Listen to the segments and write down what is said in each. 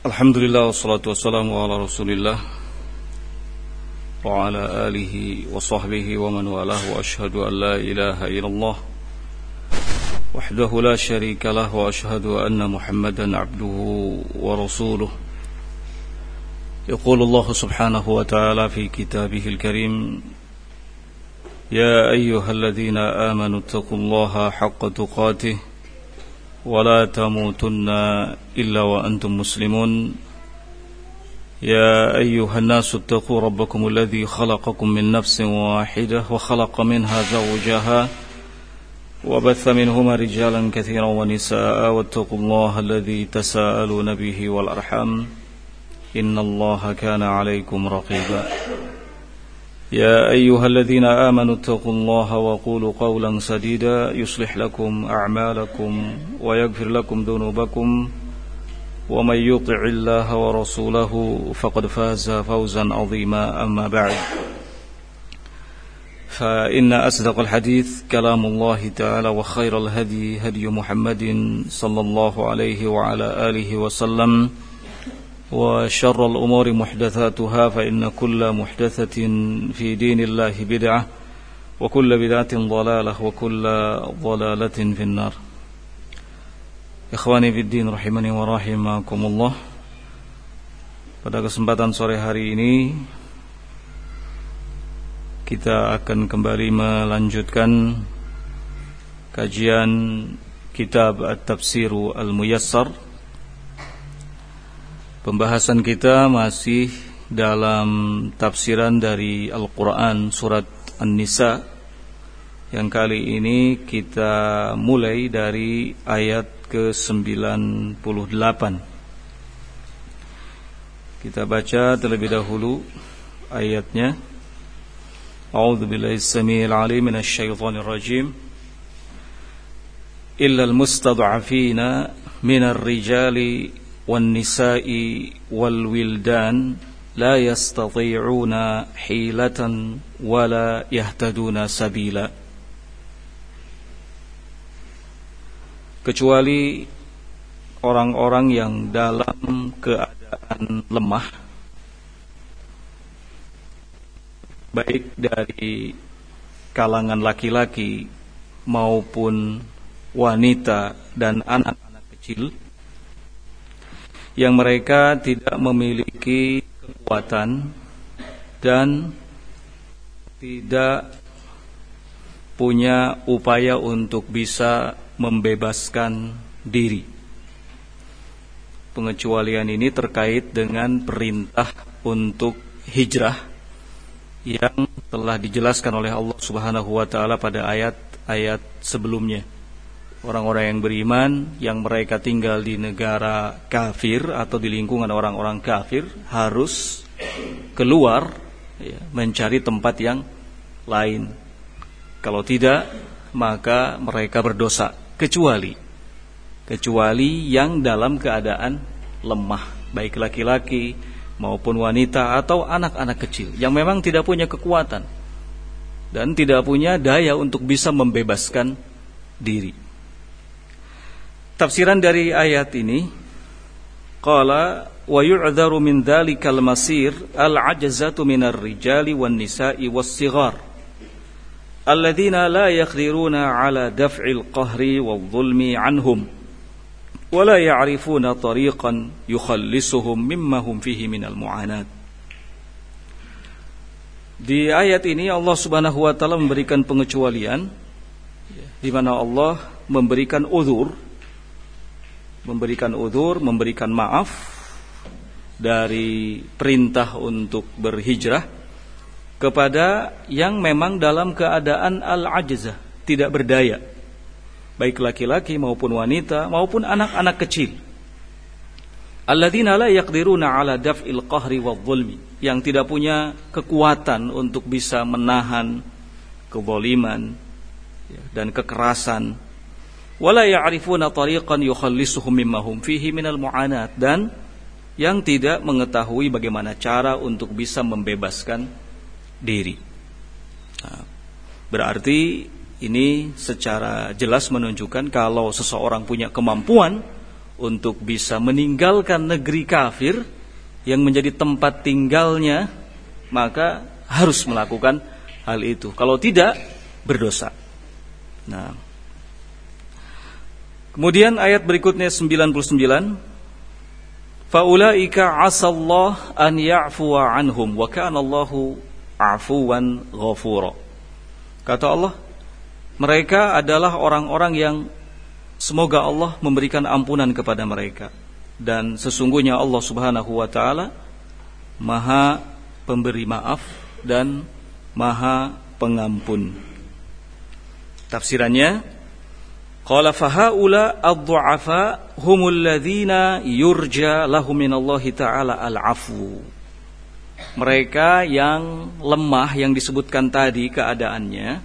Alhamdulillah wassalatu wassalamu ala Rasulillah wa ala alihi wa sahbihi wa man walah wa ashhadu an la ilaha illallah wahdahu la syarika lah wa ashhadu anna Muhammadan abduhu wa rasuluh. Yaqulu Allah subhanahu wa ta'ala fi kitabihil karim, ya ayyuhalladzina amanu taqullaha haqqa tuqatih ولا تموتن إلا وأنتم مسلمون يا أيها الناس اتقوا ربكم الذي خلقكم من نفس واحدة وخلق منها زوجها وبث منهما رجالا كثيرا ونساء واتقوا الله الذي تساءلون به والأرحام إن الله كان عليكم رقيبا يا أيها الذين آمنوا اتقوا الله وقولوا قولا سديدا يصلح لكم أعمالكم ويغفر لكم ذنوبكم ومن يطع الله ورسوله فقد فاز فوزا عظيما أما بعد فإن أصدق الحديث كلام الله تعالى وخير الهدي هدي محمد صلى الله عليه وعلى آله وسلم وشر الأمور محدثاتها فإن كل محدثة في دين الله بدعة وكل بدعة ضلالة وكل ضلالة في النار. Ikhwani fi din rahimani wa rahimakumullah. Pada kesempatan sore hari ini kita akan kembali melanjutkan kajian kitab At-Tafsiru Al-Muyassar. Pembahasan kita masih dalam tafsiran dari Al-Quran surat An-Nisa, yang kali ini kita mulai dari ayat ke-98. Kita baca terlebih dahulu ayatnya. A'udzu billahi as-sami'il 'alim minasy syaithanir rajim. Illal mustad'afina minar rijali والنساء والولدان لا يستطيعون حيلة ولا يهتدون سبيلا. Kecuali orang-orang yang dalam keadaan lemah, baik dari kalangan laki-laki maupun wanita dan anak-anak kecil, yang mereka tidak memiliki kekuatan dan tidak punya upaya untuk bisa membebaskan diri. Pengecualian ini terkait dengan perintah untuk hijrah yang telah dijelaskan oleh Allah Subhanahu wa taala pada ayat-ayat sebelumnya. Orang-orang yang beriman yang mereka tinggal di negara kafir atau di lingkungan orang-orang kafir harus keluar, mencari tempat yang lain. Kalau tidak, maka mereka berdosa, kecuali yang dalam keadaan lemah, baik laki-laki maupun wanita atau anak-anak kecil yang memang tidak punya kekuatan dan tidak punya daya untuk bisa membebaskan diri. Tafsiran dari ayat ini, qala wa yu'dharu min dhalikal masir al-'ajzatu minar rijali wan nisa'i was-sighar alladhina la yaqdiruna 'ala daf'il qahri wadh-dhulmi 'anhum wa la ya'rifuna tariqan yukhallisuhum mimma hum fihi minal mu'anat. Di ayat ini Allah Subhanahu wa taala memberikan pengecualian di mana Allah memberikan memberikan maaf dari perintah untuk berhijrah kepada yang memang dalam keadaan al-ajzah, tidak berdaya, baik laki-laki maupun wanita maupun anak-anak kecil. Alladzina la yaqdiruna 'ala daf'il qahri wadh-dhulmi, yang tidak punya kekuatan untuk bisa menahan kezaliman dan kekerasan. Wala ya'rifuna tariqan yukhallisuhum mimma hum fihi minal mu'anat, dan yang tidak mengetahui bagaimana cara untuk bisa membebaskan diri. Berarti ini secara jelas menunjukkan kalau seseorang punya kemampuan untuk bisa meninggalkan negeri kafir yang menjadi tempat tinggalnya, maka harus melakukan hal itu. Kalau tidak, berdosa. Nah, kemudian ayat berikutnya 99, faulaika asallah an ya'fuwa anhum wa kana Allahu afuwan ghafura. Kata Allah, mereka adalah orang-orang yang semoga Allah memberikan ampunan kepada mereka, dan sesungguhnya Allah Subhanahu wa taala Maha pemberi maaf dan Maha pengampun. Tafsirannya, qala fahaula ad-du'afa humul ladzina yurja lahum minallahi ta'ala al-'afwu. Mereka yang lemah yang disebutkan tadi keadaannya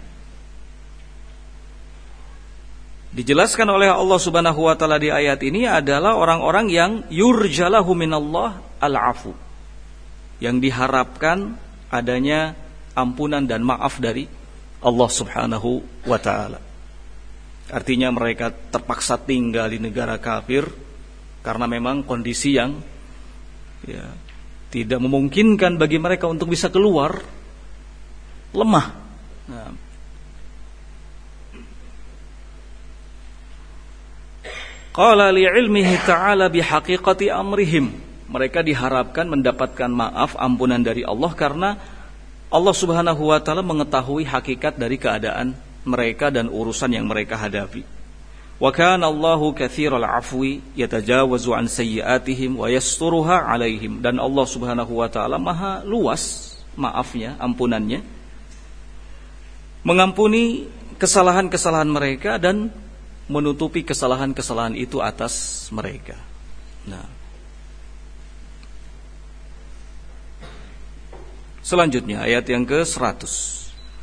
dijelaskan oleh Allah Subhanahu wa taala di ayat ini adalah orang-orang yang yurja lahum minallah al-'afwu, yang diharapkan adanya ampunan dan maaf dari Allah Subhanahu wa taala. Artinya mereka terpaksa tinggal di negara kafir karena memang kondisi yang tidak memungkinkan bagi mereka untuk bisa keluar, lemah. Nah, qala li'ilmihi ta'ala bihaqiqati amrihim. Mereka diharapkan mendapatkan maaf, ampunan dari Allah karena Allah Subhanahu wa taala mengetahui hakikat dari keadaan mereka dan urusan yang mereka hadapi. Wa kana Allahu katsiral afwi yatajawazu an sayyi'atihim wa yasturuha 'alaihim. Dan Allah Subhanahu wa taala Maha luas maafnya, ampunannya, mengampuni kesalahan-kesalahan mereka dan menutupi kesalahan-kesalahan itu atas mereka. Nah, selanjutnya ayat yang ke-100.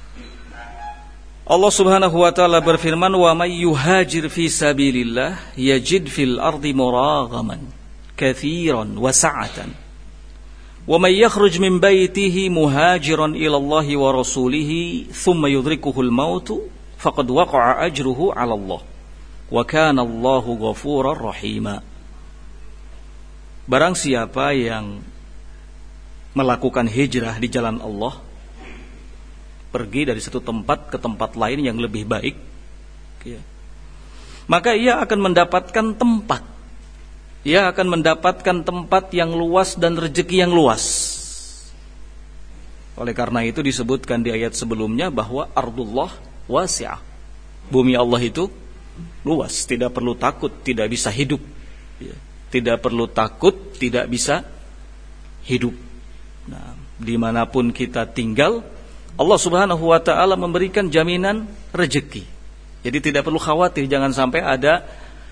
Allah Subhanahu wa taala berfirman, wa may yuhajir fi sabilillah yajid fil ardi muraghaman katsiran wa sa'atan wa may yakhruj min baitihi muhajiran ila Allah wa rasulihi thumma yudrikuhul mautu faqad waqa'a ajruhu 'ala Allah wa kana Allahu ghafurar rahima. Barang siapa yang melakukan hijrah di jalan Allah, pergi dari satu tempat ke tempat lain yang lebih baik, maka ia akan mendapatkan tempat. Ia akan mendapatkan tempat yang luas dan rezeki yang luas. Oleh karena itu disebutkan di ayat sebelumnya bahwa ardullah wasi'ah. Bumi Allah itu luas, tidak perlu takut tidak bisa hidup. Tidak perlu takut tidak bisa hidup. Nah, dimanapun kita tinggal, Allah Subhanahu wa ta'ala memberikan jaminan rezeki. Jadi tidak perlu khawatir, jangan sampai ada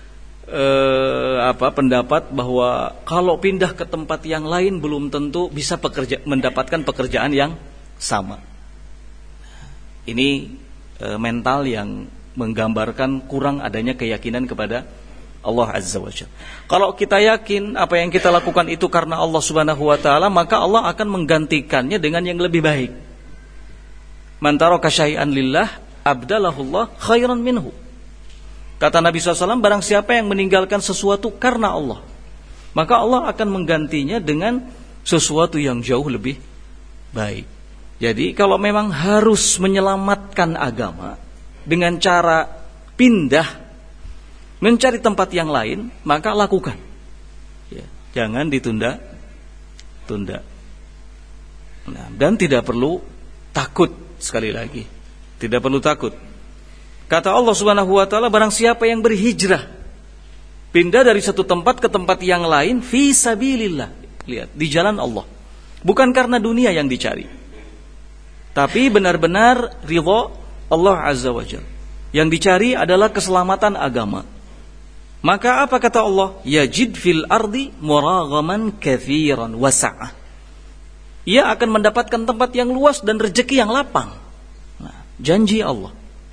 pendapat bahwa kalau pindah ke tempat yang lain belum tentu bisa mendapatkan pekerjaan yang sama. Ini mental yang menggambarkan kurang adanya keyakinan kepada Allah Azza wa Jalla. Kalau kita yakin apa yang kita lakukan itu karena Allah Subhanahu wa ta'ala, maka Allah akan menggantikannya dengan yang lebih baik. Man taraka syai'an lillah abdalahullah khairan minhu. Kata Nabi SAW, barang siapa yang meninggalkan sesuatu karena Allah, maka Allah akan menggantinya dengan sesuatu yang jauh lebih baik. Jadi kalau memang harus menyelamatkan agama dengan cara pindah mencari tempat yang lain, maka lakukan. Jangan ditunda-tunda. Nah, dan tidak perlu takut. Sekali lagi, tidak perlu takut. Kata Allah Subhanahu wa ta'ala, barang siapa yang berhijrah, pindah dari satu tempat ke tempat yang lain, fi sabilillah, lihat, di jalan Allah, bukan karena dunia yang dicari, tapi benar-benar ridha Allah Azza wa Jalla. Yang dicari adalah keselamatan agama. Maka apa kata Allah? Yajid fil ardi muraghaman katsiran wa sa'ah. Ia akan mendapatkan tempat yang luas dan rezeki yang lapang. Nah, janji Allah.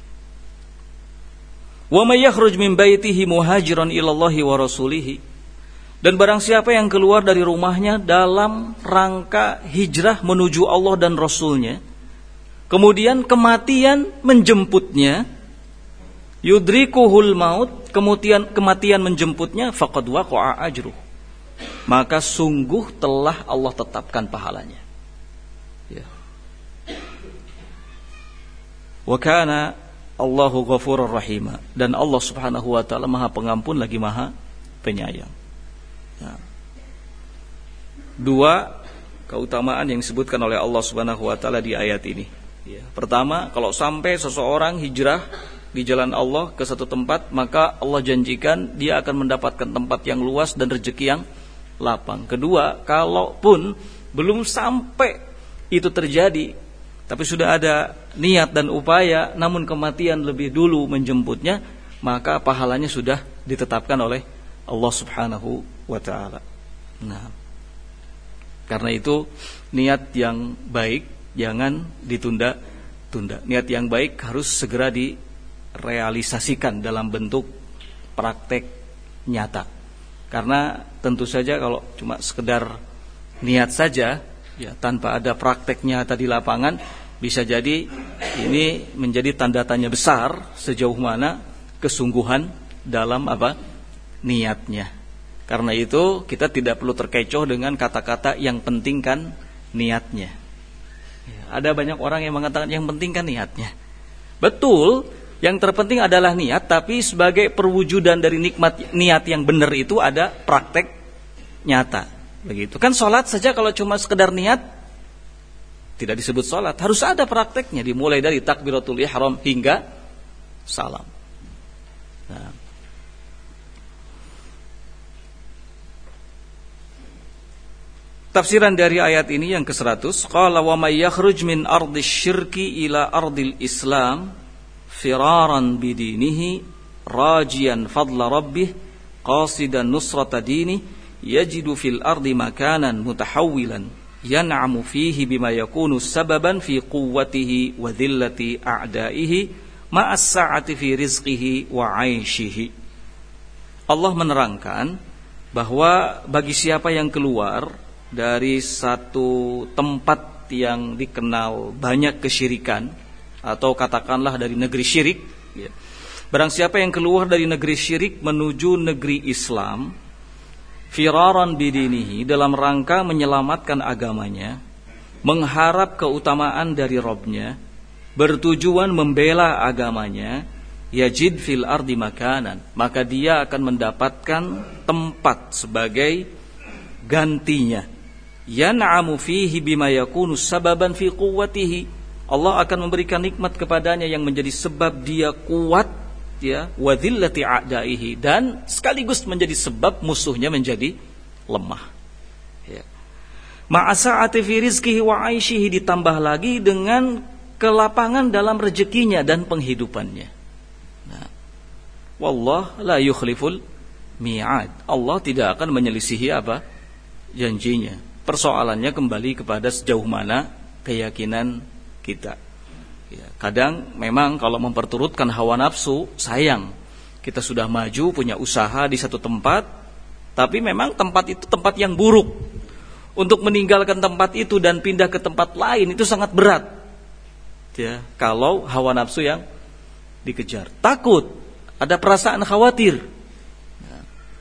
Wa may yakhruj min baitihi muhajiran ila Allah wa rasulihi. Dan barang siapa yang keluar dari rumahnya dalam rangka hijrah menuju Allah dan Rasulnya, kemudian kematian menjemputnya, yudrikuhul maut, kematian menjemputnya, faqad waqa'a ajruh, maka sungguh telah Allah tetapkan pahalanya. Ya. Wa kana Allahu ghafurur rahima, dan Allah Subhanahu wa taala Maha Pengampun lagi Maha Penyayang. Ya. Dua keutamaan yang disebutkan oleh Allah Subhanahu wa taala di ayat ini. Ya. Pertama, kalau sampai seseorang hijrah di jalan Allah ke satu tempat, maka Allah janjikan dia akan mendapatkan tempat yang luas dan rezeki yang lapang. Kedua, kalaupun belum sampai itu terjadi, tapi sudah ada niat dan upaya, namun kematian lebih dulu menjemputnya, maka pahalanya sudah ditetapkan oleh Allah Subhanahu wa taala. Nah, karena itu niat yang baik jangan ditunda-tunda. Niat yang baik harus segera direalisasikan dalam bentuk praktek nyata. Karena tentu saja kalau cuma sekedar niat saja, ya, tanpa ada praktek nyata di lapangan, bisa jadi ini menjadi tanda tanya besar sejauh mana kesungguhan dalam niatnya. Karena itu kita tidak perlu terkecoh dengan kata-kata yang penting kan niatnya. Ya, ada banyak orang yang mengatakan yang penting kan niatnya. Betul, yang terpenting adalah niat, tapi sebagai perwujudan dari nikmat niat yang benar itu ada praktek nyata. Begitu. Kan sholat saja kalau cuma sekedar niat tidak disebut sholat, harus ada prakteknya, dimulai dari takbiratul ihram hingga salam. Nah. Tafsiran dari ayat ini yang ke-100, qala wa may yakhruj min ardis syirki ila ardil islam firaran bidinihi rajian fadla rabbih qasidan nusrata dini yajidu fil ardi makanan mutahawwilan yan'amu fihi bima yakunu sababan fi quwwatihi wa dhillati a'daihi ma'as sa'ati fi rizqihi wa 'aishihi. Allah menerangkan bahwa bagi siapa yang keluar dari satu tempat yang dikenal banyak kesyirikan, atau katakanlah dari negeri syirik, ya. Barang siapa yang keluar dari negeri syirik menuju negeri Islam, firaran bidinihi, dalam rangka menyelamatkan agamanya, mengharap keutamaan dari Rabbnya, bertujuan membela agamanya, yajid fil ardi makanan, maka dia akan mendapatkan tempat sebagai gantinya. Yan'amu fihi bima yakunu sababan fi quwwatihi, Allah akan memberikan nikmat kepadanya yang menjadi sebab dia kuat, ya, wa dhillati a'daihi, dan sekaligus menjadi sebab musuhnya menjadi lemah, ya. Ma'asa'ati fi rizqihi wa 'aishihi, ditambah lagi dengan kelapangan dalam rezekinya dan penghidupannya. Nah, wallah la yukhliful mi'ad, Allah tidak akan menyelisihi janjinya. Persoalannya kembali kepada sejauh mana keyakinan kita. Ya, kadang memang kalau memperturutkan hawa nafsu, sayang. Kita sudah maju, punya usaha di satu tempat, tapi memang tempat itu tempat yang buruk. Untuk meninggalkan tempat itu dan pindah ke tempat lain itu sangat berat. Ya, kalau hawa nafsu yang dikejar. Takut, ada perasaan khawatir. Ya.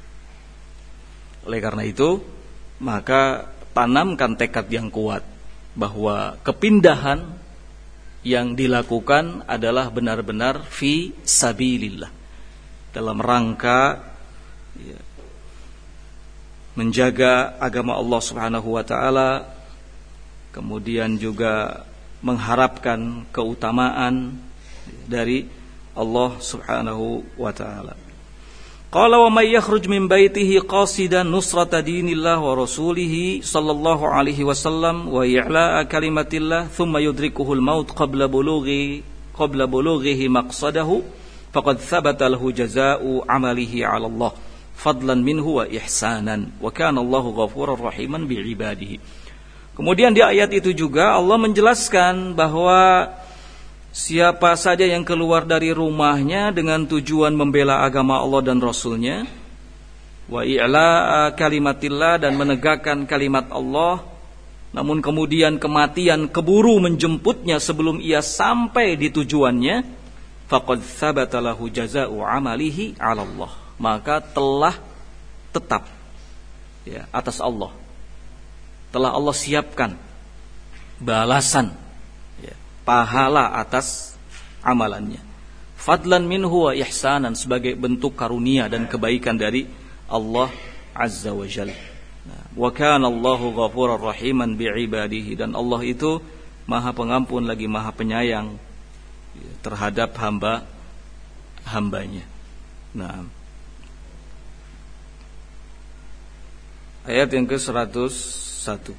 Oleh karena itu, maka tanamkan tekad yang kuat bahwa kepindahan yang dilakukan adalah benar-benar fi sabilillah, dalam rangka, ya, menjaga agama Allah Subhanahu wa taala, kemudian juga mengharapkan keutamaan dari Allah Subhanahu wa taala. Qala wa may yakhruj min baitihi qasidan nusrata dinillah wa rasulih sallallahu alaihi wasallam wa i'la'a kalimatillah thumma yudrikuhul maut qabla bulughihi maqsadahu faqad thabata lahu jazaa'u 'amalihi 'ala Allah fadlan minhu wa ihsanan wa kana Allahu ghafurar rahiman bi'ibadihi. Kemudian di ayat itu juga Allah menjelaskan bahwa siapa saja yang keluar dari rumahnya dengan tujuan membela agama Allah dan Rasulnya, wa i'la kalimatillah, dan menegakkan kalimat Allah, namun kemudian kematian keburu menjemputnya sebelum ia sampai di tujuannya, faqad tsabata lahu jazaa'u 'amalihi 'ala Allah, maka telah tetap ya atas Allah, telah Allah siapkan balasan ya, pahala atas amalannya, fadlan minhu wa ihsanan, sebagai bentuk karunia dan kebaikan dari Allah azza wa jalla. Wa kana Allahu ghafurar rahiman bi'ibadihi, dan Allah itu Maha Pengampun lagi Maha Penyayang terhadap hambanya. Nah, ayat yang ke-101.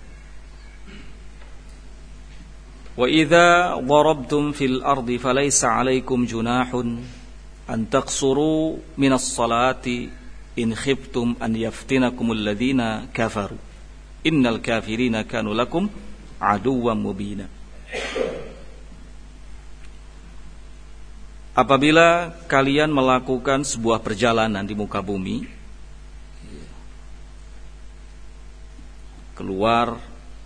Wa idza darabtum fil ardi falaysa 'alaikum junahun an taqsuru minas salati in khiftum an yaftinakumul ladzina kafaru innal kafirina kanu lakum aduwwan mubina. Apabila kalian melakukan sebuah perjalanan di muka bumi, keluar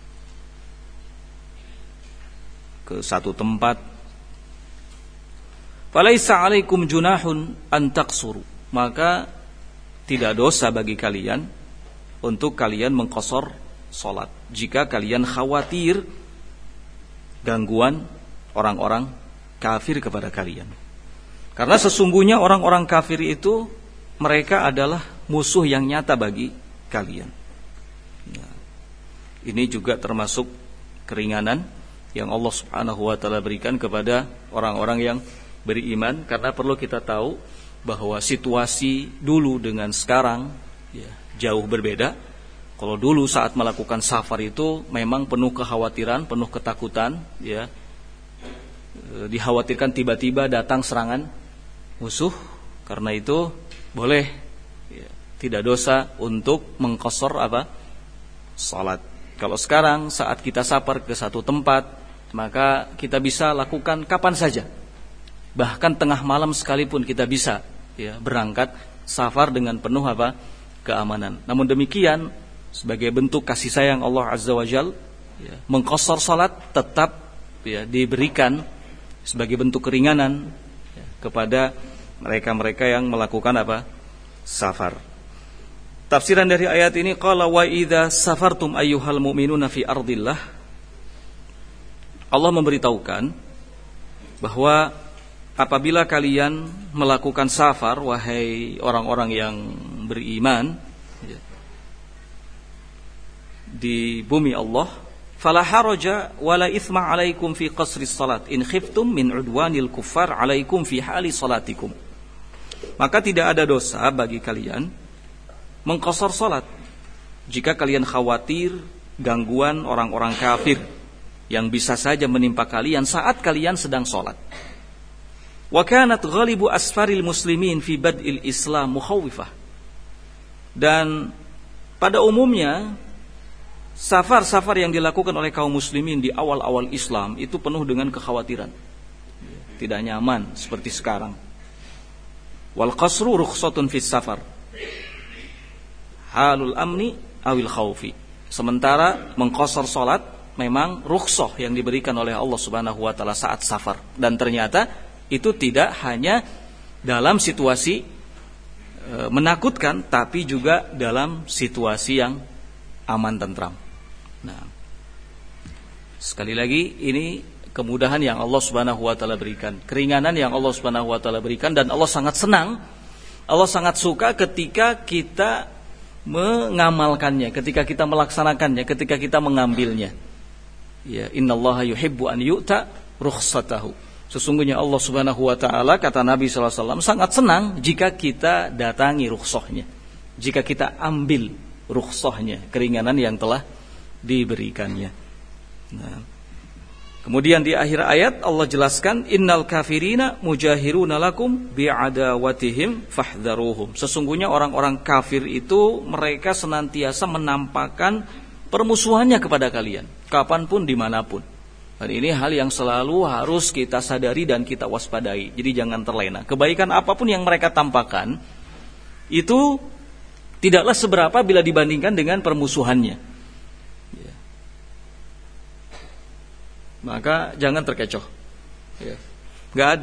ke satu tempat, falaisa 'alaikum junahun an taqsuru, maka tidak dosa bagi kalian untuk kalian mengqasar salat jika kalian khawatir gangguan orang-orang kafir kepada kalian. Karena sesungguhnya orang-orang kafir itu mereka adalah musuh yang nyata bagi kalian. Nah, ini juga termasuk keringanan yang Allah Subhanahu wa taala berikan kepada orang-orang yang beriman, karena perlu kita tahu bahwa situasi dulu dengan sekarang ya, jauh berbeda. Kalau dulu saat melakukan safar itu memang penuh kekhawatiran, penuh ketakutan ya. Dikhawatirkan tiba-tiba datang serangan musuh. Karena itu boleh ya, tidak dosa untuk mengqasar salat. Kalau sekarang saat kita safar ke satu tempat, maka kita bisa lakukan kapan saja. Bahkan tengah malam sekalipun kita bisa ya, berangkat safar dengan penuh keamanan. Namun demikian, sebagai bentuk kasih sayang Allah Azza wa Jal ya, mengqasar salat tetap ya, diberikan sebagai bentuk keringanan ya, kepada mereka-mereka yang melakukan safar. Tafsiran dari ayat ini, qala wa idza safartum ayyuhal mu'minuna fi ardillah, Allah memberitahukan bahwa apabila kalian melakukan safar, wahai orang-orang yang beriman ya, di bumi Allah, fala haraja wala ithma alaikum fi qasris salat in khiftum min udwanil kuffar alaikum fi hali salatikum. Maka tidak ada dosa bagi kalian mengqasar salat jika kalian khawatir gangguan orang-orang kafir yang bisa saja menimpa kalian saat kalian sedang salat. Wa kanat ghalibu asfaril muslimin fi bad'il islam mukhawifah. Dan pada umumnya safar-safar yang dilakukan oleh kaum muslimin di awal-awal Islam itu penuh dengan kekhawatiran. Tidak nyaman seperti sekarang. Wal qasru rukhsatun fis safar. Halul amni awil khaufi. Sementara mengqasar salat memang rukhsah yang diberikan oleh Allah Subhanahu wa taala saat safar, dan ternyata itu tidak hanya dalam situasi menakutkan, tapi juga dalam situasi yang aman tentram. Nah, sekali lagi ini kemudahan yang Allah Subhanahu wa taala berikan, keringanan yang Allah Subhanahu wa taala berikan, dan Allah sangat senang, Allah sangat suka ketika kita mengamalkannya, ketika kita melaksanakannya, ketika kita mengambilnya. Ya, innallaha yuhibbu an yu'ta rukhsatahu. Sesungguhnya Allah Subhanahu wa taala, kata Nabi sallallahu alaihi wasallam, sangat senang jika kita datangi rukhsahnya, jika kita ambil rukhsahnya, keringanan yang telah diberikannya. Nah, kemudian di akhir ayat Allah jelaskan, innal kafirina mujahiruna lakum bi'adawatihim fahdharuhum. Sesungguhnya orang-orang kafir itu mereka senantiasa menampakkan permusuhannya kepada kalian, kapanpun dimanapun. Dan ini hal yang selalu harus kita sadari dan kita waspadai. Jadi jangan terlena. Kebaikan apapun yang mereka tampakkan itu tidaklah seberapa bila dibandingkan dengan permusuhannya. Ya. Maka jangan terkecoh. Ya. Gak ada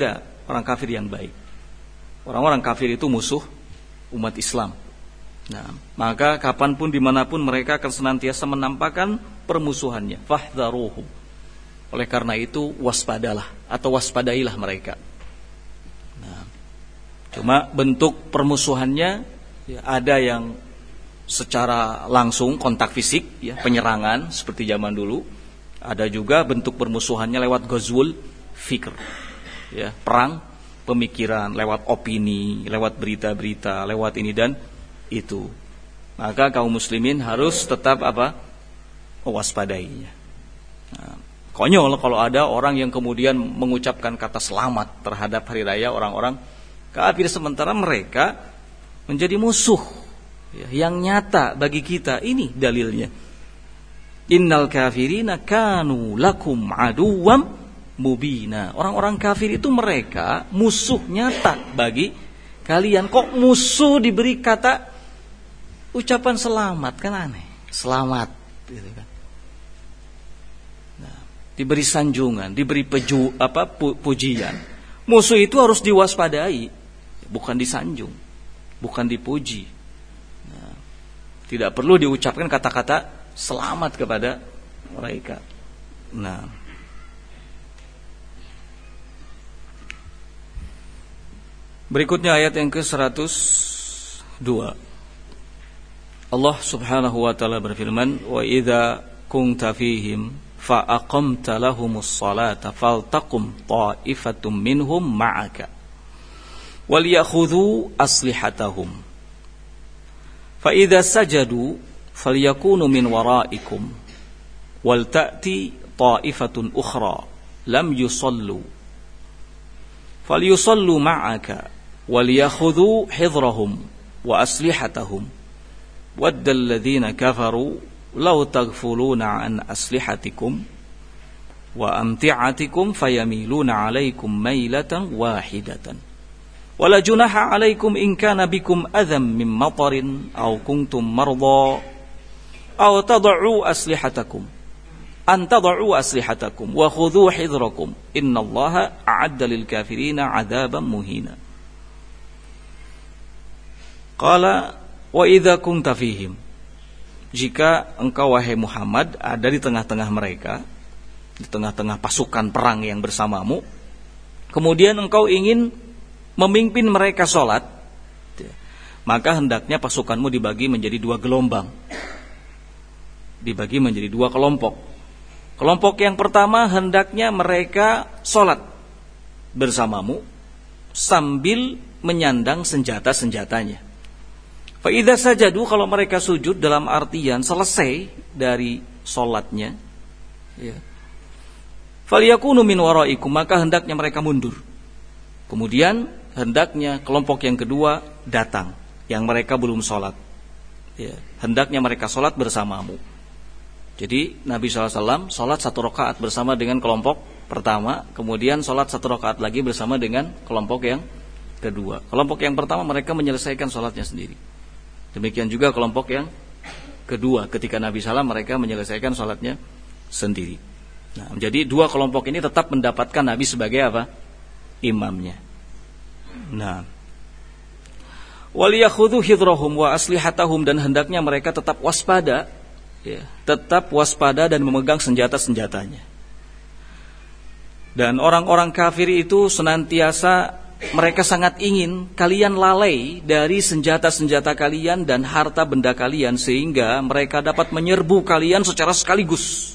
orang kafir yang baik. Orang-orang kafir itu musuh umat Islam. Nah, maka kapanpun dimanapun mereka akan senantiasa menampakkan permusuhannya. Fahdharuhum. Oleh karena itu waspadalah atau waspadailah mereka. Nah, cuma bentuk permusuhannya ya, ada yang secara langsung kontak fisik, ya, penyerangan seperti zaman dulu. Ada juga bentuk permusuhannya lewat ghazwul fikr, ya, perang pemikiran, lewat opini, lewat berita-berita, lewat ini dan itu. Maka kaum muslimin harus tetap mewaspadainya. Nah, konyol kalau ada orang yang kemudian mengucapkan kata selamat terhadap hari raya orang-orang kafir sementara mereka menjadi musuh, ya, yang nyata bagi kita. Ini dalilnya. Innal kafirina kanu lakum aduwwam mubina. Orang-orang kafir itu mereka musuh nyata bagi kalian. Kok musuh diberi kata ucapan selamat, kan aneh. Selamat gitu kan. Nah, diberi sanjungan, diberi pujian. Musuh itu harus diwaspadai, bukan disanjung, bukan dipuji. Nah, tidak perlu diucapkan kata-kata selamat kepada mereka. Nah, berikutnya ayat yang ke-102. Allah Subhanahu wa taala berfirman, "Wa idza kunta fihim fa aqamta lahumus salata faltaqum ta'ifatum minhum ma'aka wal ya'khudhu aslihatahum fa idza sajadu falyakunu min waraikum wal ta'ti ta'ifatun ukhra lam yusallu falyusallu ma'aka wal yakhudhu hidrahum wa aslihatahum waddal ladzina kafaru law taghfuluna an aslihatikum wa amti'atikum fayamiluna 'alaikum mailatan wahidatan wala junaha 'alaikum in kana bikum adham min matarin aw kuntum marda aw tad'u aslihatakum wa khudhu hidrakum innallaha a'adda lil kafirina 'adzaban muhina. Qala wa idza kunta fihim, jika engkau wahai Muhammad ada di tengah-tengah mereka, di tengah-tengah pasukan perang yang bersamamu, kemudian engkau ingin memimpin mereka salat, maka hendaknya pasukanmu dibagi menjadi dua gelombang. Dibagi menjadi dua kelompok. Kelompok yang pertama hendaknya mereka sholat bersamamu sambil menyandang senjata-senjatanya. Fa idza sajadu, kalau mereka sujud dalam artian selesai dari sholatnya, ya, falyakunu min waraikum, maka hendaknya mereka mundur. Kemudian hendaknya kelompok yang kedua datang, yang mereka belum sholat, ya, hendaknya mereka sholat bersamamu. Jadi Nabi SAW sholat 1 rakaat bersama dengan kelompok pertama, kemudian sholat 1 rakaat lagi bersama dengan kelompok yang kedua. Kelompok yang pertama mereka menyelesaikan sholatnya sendiri. Demikian juga kelompok yang kedua, ketika Nabi SAW mereka menyelesaikan sholatnya sendiri. Nah, jadi dua kelompok ini tetap mendapatkan Nabi sebagai apa? Imamnya. Nah, waliyakhudhu hidrahum wa aslihatahum, dan hendaknya mereka tetap waspada, ya, tetap waspada dan memegang senjata-senjatanya. Dan orang-orang kafir itu senantiasa mereka sangat ingin kalian lalai dari senjata-senjata kalian dan harta benda kalian, sehingga mereka dapat menyerbu kalian secara sekaligus.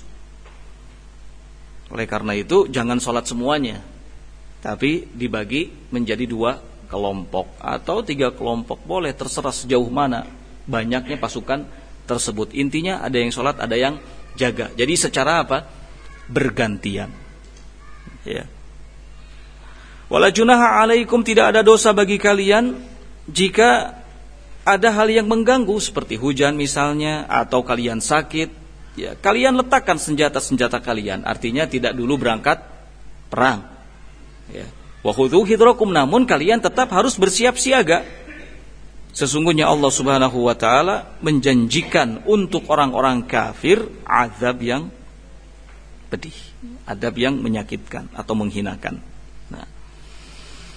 Oleh karena itu jangan sholat semuanya, tapi dibagi menjadi 2 kelompok atau 3 kelompok, boleh, terserah sejauh mana banyaknya pasukan tersebut. Intinya ada yang sholat, ada yang jaga. Jadi secara apa? Bergantian, ya. Wala junaha 'alaikum, tidak ada dosa bagi kalian jika ada hal yang mengganggu seperti hujan misalnya, atau kalian sakit, ya, kalian letakkan senjata-senjata kalian. Artinya tidak dulu berangkat perang, ya. Wa khudhu hidrakum, namun kalian tetap harus bersiap siaga. Sesungguhnya Allah Subhanahu wa taala menjanjikan untuk orang-orang kafir azab yang pedih, azab yang menyakitkan atau menghinakan. Nah,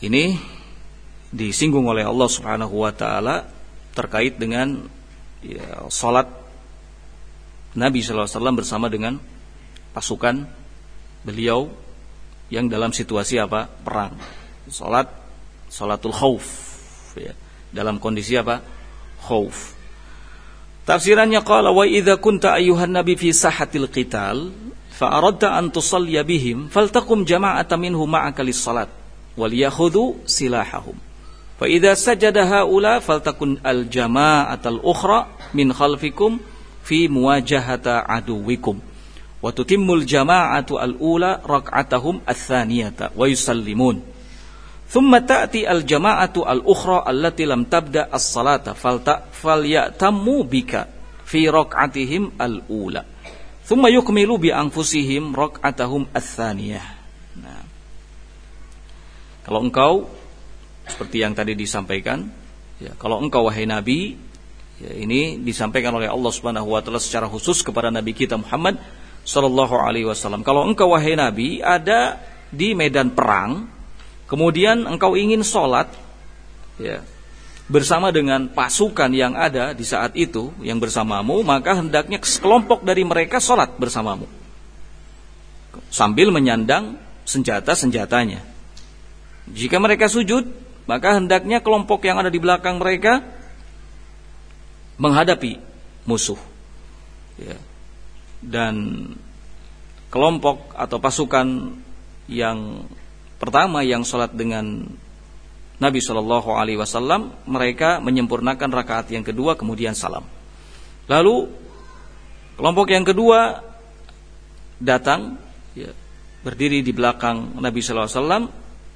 Ini disinggung oleh Allah Subhanahu wa taala terkait dengan salat Nabi sallallahu alaihi wasallam bersama dengan pasukan beliau yang dalam situasi apa? Perang. Salatul khauf, ya. Dalam kondisi apa? Khauf. Tafsirannya qala wa idza kunta ayyuhan nabi fi sahatil qital fa aradta an tusalliya bihim faltaqum jama'atan minhum ma'aka lis-salat wal yakhudhu silahahum fa idza sajada haula faltakun al-jama'atal ukhra min khalfikum fi muwajahata aduwikum wa tutimmul jama'atu al-ula rak'atahum ats-tsaniyata wa yusallimun thumma ta'ti al-jama'atu al-ukhra allati lam tabda as-salata falyatammu bika fi rak'atihim al-ula thumma yukmilu bi anfusihim rak'atahum ats-tsaniyah. Nah, kalau engkau seperti yang tadi disampaikan, ya, kalau engkau wahai Nabi, ya, ini disampaikan oleh Allah Subhanahu wa taala secara khusus kepada Nabi kita Muhammad sallallahu alaihi wasallam. Kalau engkau wahai Nabi ada di medan perang, kemudian engkau ingin sholat, ya, bersama dengan pasukan yang ada di saat itu yang bersamamu, maka hendaknya sekelompok dari mereka sholat bersamamu sambil menyandang senjata-senjatanya. Jika mereka sujud, maka hendaknya kelompok yang ada di belakang mereka menghadapi musuh, ya. Dan kelompok atau pasukan yang pertama yang sholat dengan Nabi Shallallahu Alaihi Wasallam, mereka menyempurnakan rakaat yang kedua kemudian salam. Lalu kelompok yang kedua datang, ya, berdiri di belakang Nabi Shallallahu Alaihi Wasallam.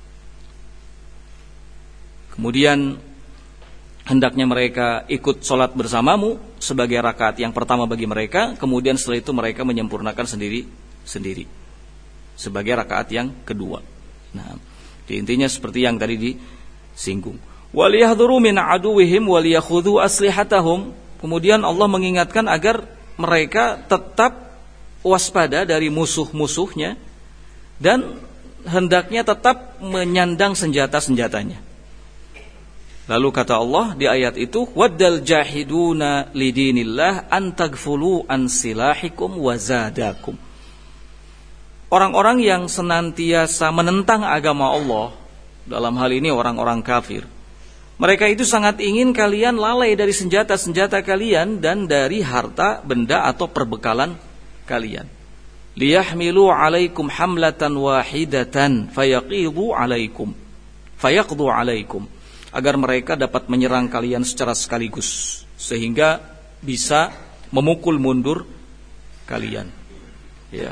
Kemudian hendaknya mereka ikut sholat bersamamu sebagai rakaat yang pertama bagi mereka. Kemudian setelah itu mereka menyempurnakan sendiri sebagai rakaat yang kedua. Nah, intinya seperti yang tadi disinggung. Waliyahdhuru min aduwihim waliyakhudhu aslihatahum. Kemudian Allah mengingatkan agar mereka tetap waspada dari musuh-musuhnya dan hendaknya tetap menyandang senjata-senjatanya. Lalu kata Allah di ayat itu, waddal jahiduna lidinillah an tagfulu an silahikum wazadakum. Orang-orang yang senantiasa menentang agama Allah, dalam hal ini orang-orang kafir, mereka itu sangat ingin kalian lalai dari senjata-senjata kalian dan dari harta, benda atau perbekalan kalian. Liyahmilu alaikum hamlatan wahidatan fayaqdu alaikum. Agar mereka dapat menyerang kalian secara sekaligus sehingga bisa memukul mundur kalian. Ya.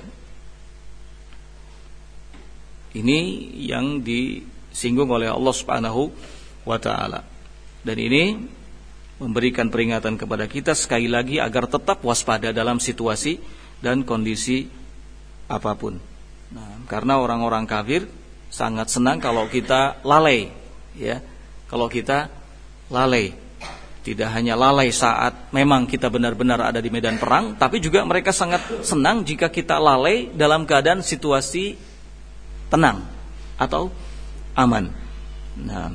Ini yang disinggung oleh Allah Subhanahu wa taala. Dan ini memberikan peringatan kepada kita sekali lagi agar tetap waspada dalam situasi dan kondisi apapun. Nah, karena orang-orang kafir sangat senang kalau kita lalai, ya. Kalau kita lalai, tidak hanya lalai saat memang kita benar-benar ada di medan perang, tapi juga mereka sangat senang jika kita lalai dalam keadaan situasi tenang atau aman. Nah,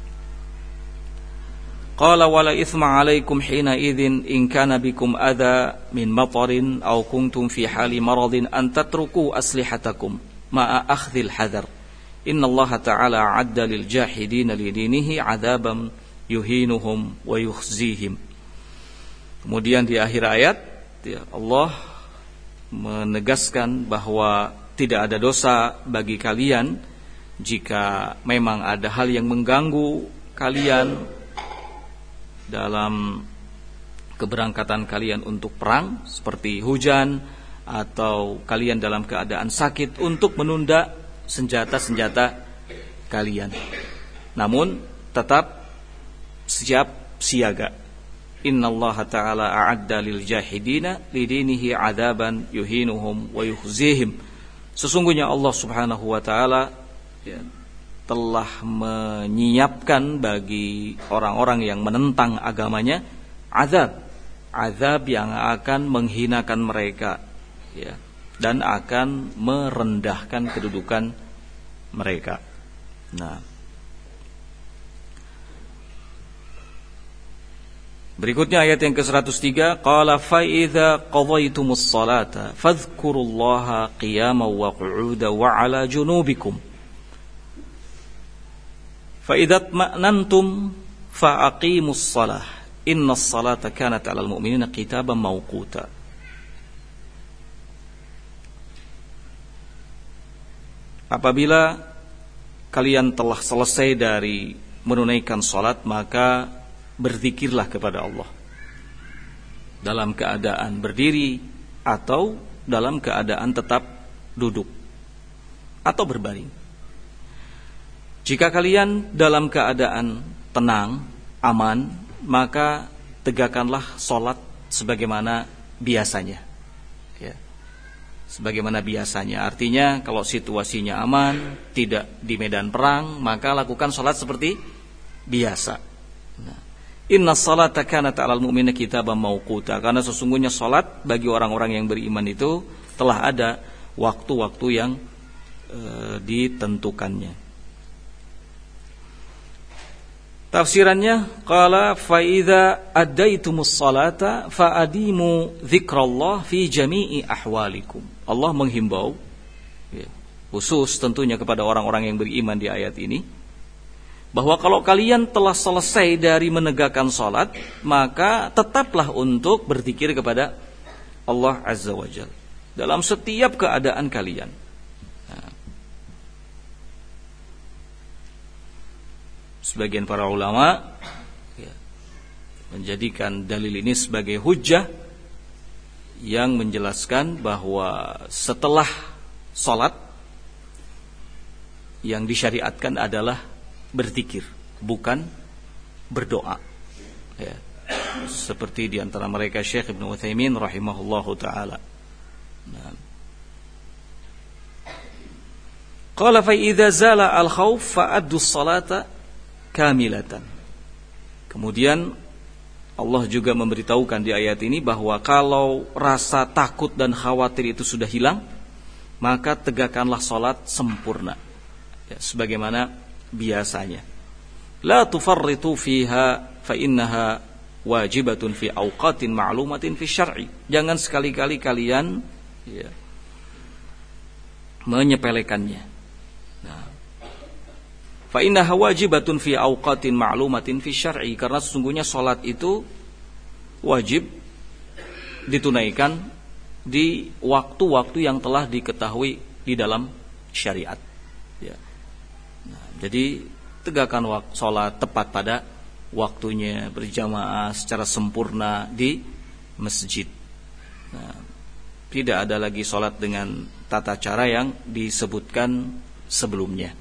qala wala ithma 'alaikum hina idzin in kana bikum adza min matarin aw kuntum fi hali maradin an tatruku aslihatakum ma'a akhdhil hadar. Innallaha ta'ala 'adda lil jahidina lidinihi 'adzaban yuhinuhum wa yukhzihim. Kemudian di akhir ayat, ya, Allah menegaskan bahwa tidak ada dosa bagi kalian jika memang ada hal yang mengganggu kalian dalam keberangkatan kalian untuk perang, seperti hujan atau kalian dalam keadaan sakit, untuk menunda senjata-senjata kalian. Namun tetap siap siaga. Innallaha ta'ala a'adda lil jahidina lidinihi 'adzaban yuhinuhum wa yukhzihim. Sesungguhnya Allah Subhanahu wa taala, ya, telah menyiapkan bagi orang-orang yang menentang agamanya azab yang akan menghinakan mereka, ya, dan akan merendahkan kedudukan mereka. Nah, Berikutnya ayat yang ke-103, qala fa idza qadaytumus salata fadhkurullaha qiyaman wa qu'udan wa 'ala junubikum fa idza tma'nantum fa aqimus salah innas salata kanat 'alal mu'minina kitaban mawquta. Apabila kalian telah selesai dari menunaikan salat, maka berzikirlah kepada Allah dalam keadaan berdiri atau dalam keadaan tetap duduk atau berbaring. Jika kalian dalam keadaan tenang, aman, maka tegakkanlah salat sebagaimana biasanya. Ya. Sebagaimana biasanya, artinya kalau situasinya aman, tidak di medan perang, maka lakukan salat seperti biasa. Nah, innas salata kanat 'alal mu'minina kitaban mawquta, karena sesungguhnya salat bagi orang-orang yang beriman itu telah ada waktu-waktu yang ditentukannya. Tafsirannya, qala fa idza addaitumus salata fa adimu dzikrallah fi jami'i ahwalikum. Allah menghimbau, ya, khusus tentunya kepada orang-orang yang beriman di ayat ini, bahwa kalau kalian telah selesai dari menegakkan salat, maka tetaplah untuk berzikir kepada Allah Azza wa Jalla dalam setiap keadaan kalian. Nah, sebagian para ulama, ya, menjadikan dalil ini sebagai hujjah yang menjelaskan bahwa setelah salat yang disyariatkan adalah berzikir, bukan berdoa. Ya. Seperti di antara mereka Syekh Ibnu Utsaimin rahimahullahu taala. Nah. Qala fa idza zala al-khauf fa addu as-salata kamilatan. Kemudian Allah juga memberitahukan di ayat ini bahwa kalau rasa takut dan khawatir itu sudah hilang, maka tegakkanlah salat sempurna. Ya, sebagaimana biasanya. La tufarritu fiha fa innaha wajibatun fi awqatin ma'lumatin fi syar'i. Jangan sekali-kali kalian, ya, menyepelekannya. Nah, fa innaha wajibatun fi awqatin ma'lumatin fi syar'i, karena sesungguhnya salat itu wajib ditunaikan di waktu-waktu yang telah diketahui di dalam syariat. Ya. Jadi tegakkan sholat tepat pada waktunya, berjamaah secara sempurna di masjid. Nah, tidak ada lagi sholat dengan tata cara yang disebutkan sebelumnya.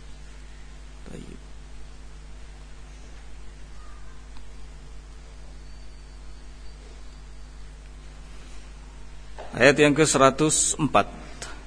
Ayat yang ke-104.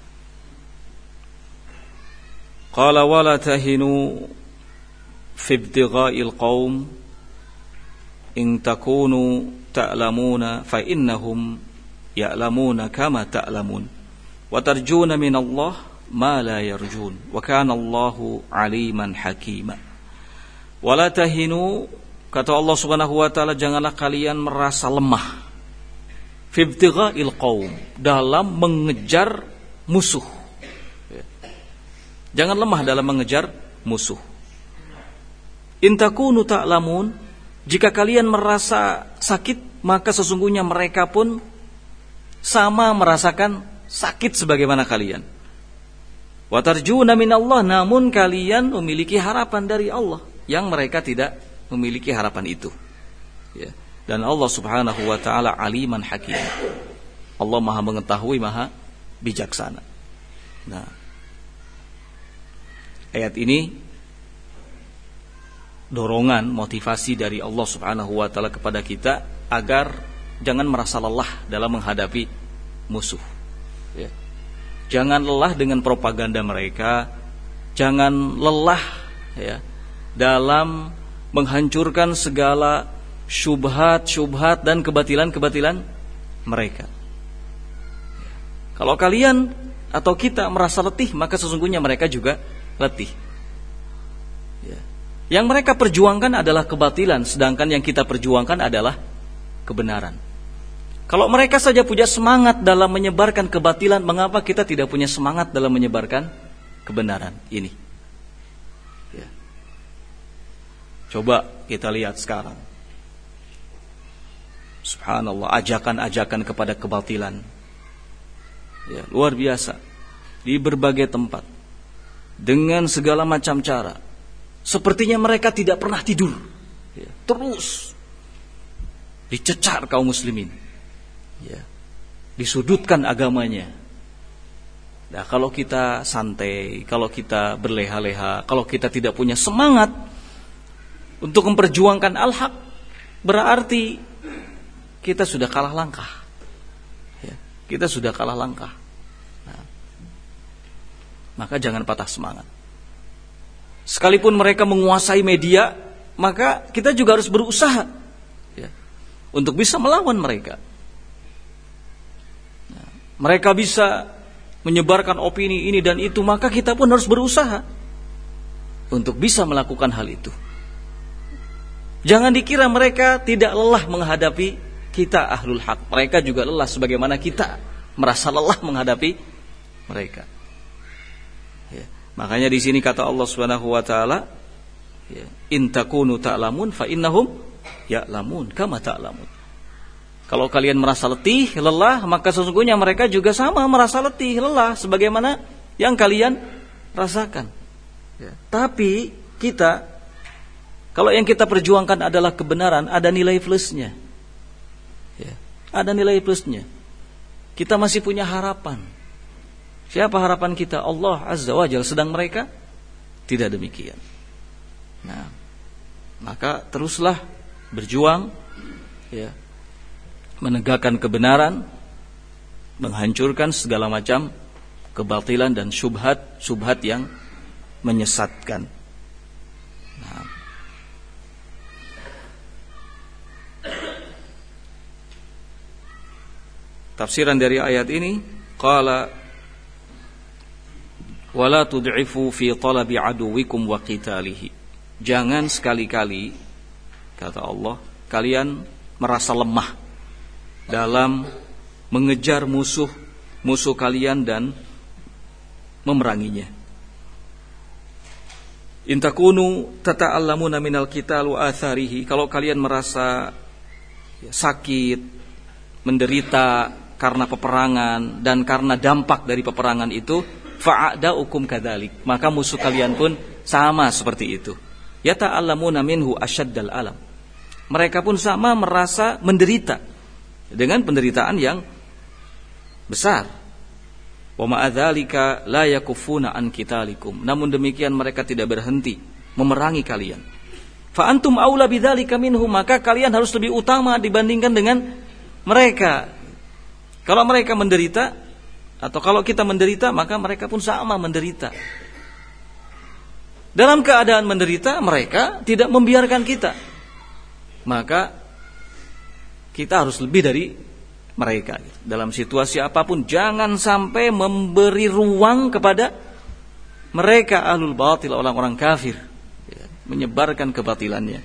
Qala wa la tahinu fi ibtigha'il qaum in takunu ta'lamuna fa innahum ya'lamuna kama ta'lamun wa tarjuna min Allah ma la yarjun wa kana Allahu aliman hakima. Wa la tahinu, kata Allah Subhanahu wa taala, janganlah kalian merasa lemah fi ibtigha'il qaum, dalam mengejar musuh. Jangan lemah dalam mengejar musuh. In takunu ta'lamun, jika kalian merasa sakit, maka sesungguhnya mereka pun sama merasakan sakit sebagaimana kalian. Wa tarjuna minallah, namun kalian memiliki harapan dari Allah yang mereka tidak memiliki harapan itu. Ya. Dan Allah Subhanahu wa taala aliman hakim. Allah Maha mengetahui, Maha bijaksana. Nah, ayat ini dorongan, motivasi dari Allah Subhanahu wa taala kepada kita agar jangan merasa lelah dalam menghadapi musuh. Ya. Jangan lelah dengan propaganda mereka, jangan lelah, ya, dalam menghancurkan segala syubhat dan kebatilan mereka. Kalau kalian kita merasa letih, maka sesungguhnya mereka juga letih. Ya. Yang mereka perjuangkan adalah kebatilan, sedangkan yang kita perjuangkan adalah kebenaran. Kalau mereka saja punya semangat dalam menyebarkan kebatilan, mengapa kita tidak punya semangat dalam menyebarkan kebenaran ini? Ya. Coba kita lihat sekarang. Subhanallah, ajakan-ajakan kepada kebatilan. Ya, luar biasa. Di berbagai tempat. Dengan segala macam cara. Sepertinya mereka tidak pernah tidur. Ya, terus dicecar kaum muslimin. Ya, disudutkan agamanya. Nah, kalau kita santai, kalau kita berleha-leha, kalau kita tidak punya semangat untuk memperjuangkan al-haq, berarti kita sudah kalah langkah. Ya, kita sudah kalah langkah. Nah, maka jangan patah semangat. Sekalipun mereka menguasai media, maka kita juga harus berusaha ya, untuk bisa melawan mereka. Nah, mereka bisa menyebarkan opini ini dan itu, maka kita pun harus berusaha untuk bisa melakukan hal itu. Jangan dikira mereka tidak lelah menghadapi kita ahlul haq. Mereka juga lelah sebagaimana kita merasa lelah menghadapi mereka. Ya. Makanya di sini kata Allah Subhanahu wa taala, ya, in takunu ta'lamun fa innahum ya'lamun kama ta'lamun. Kalau kalian merasa letih, lelah, maka sesungguhnya mereka juga sama merasa letih, lelah sebagaimana yang kalian rasakan. Ya. Tapi kita, kalau yang kita perjuangkan adalah kebenaran, ada nilai plusnya. Ya. Ada nilai plusnya. Kita masih punya harapan. Siapa harapan kita? Allah Azza wa Jalla. Sedang mereka tidak demikian. Nah, maka teruslah berjuang, ya, menegakkan kebenaran, menghancurkan segala macam kebatilan dan syubhat yang menyesatkan. Nah, tafsiran dari ayat ini, qala wala tud'ifu fi talabi aduwikum wa qitalihi. Jangan sekali-kali, kata Allah, kalian merasa lemah dalam mengejar musuh kalian dan memeranginya. In takunu tata'allamuna minal qital wa atharihi. Kalau kalian merasa sakit, menderita karena peperangan dan karena dampak dari peperangan itu, fa'adaukum kadzalik, maka musuh kalian pun sama seperti itu. Yata'allamuna minhu asyaddal alam. Mereka pun sama merasa menderita dengan penderitaan yang besar. Wa ma'adzalika la yakufuna an qitalikum. Namun demikian mereka tidak berhenti memerangi kalian. Fa antum aula bidzalika minhum, maka kalian harus lebih utama dibandingkan dengan mereka. Kalau mereka menderita, atau kalau kita menderita, maka mereka pun sama menderita. Dalam keadaan menderita, mereka tidak membiarkan kita. Maka kita harus lebih dari mereka. Dalam situasi apapun, jangan sampai memberi ruang kepada mereka ahlul batil, orang-orang kafir, ya, menyebarkan kebatilannya.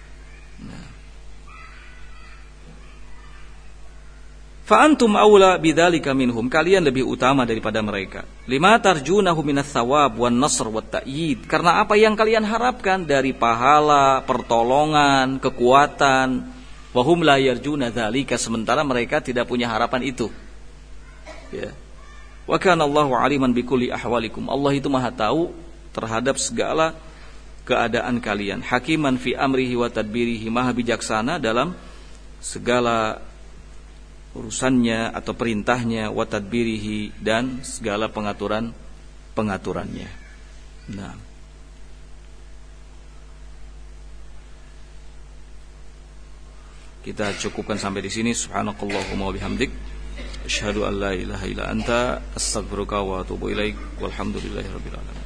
Fa'antum aula bidzalika minhum, kalian lebih utama daripada mereka. Lima tarjunahu minas thawab wan nasr wat ta'yid, karena apa yang kalian harapkan dari pahala, pertolongan, kekuatan. Wa hum la yarjuna dzalika, sementara mereka tidak punya harapan itu. Ya. Wa kana Allahu aliman bikulli ahwalikum, Allah itu Maha tahu terhadap segala keadaan kalian. Hakiman fi amrihi wa tadbirihi, Maha bijaksana dalam segala urusannya atau perintahnya, wa tadbirihi, dan segala pengaturannya. Nah, kita cukupkan sampai di sini. Subhanakallahumma wa bihamdik, asyhadu an la ilaha illa anta, astaghfiruka wa atubu ilaik. Walhamdulillahirabbil alamin.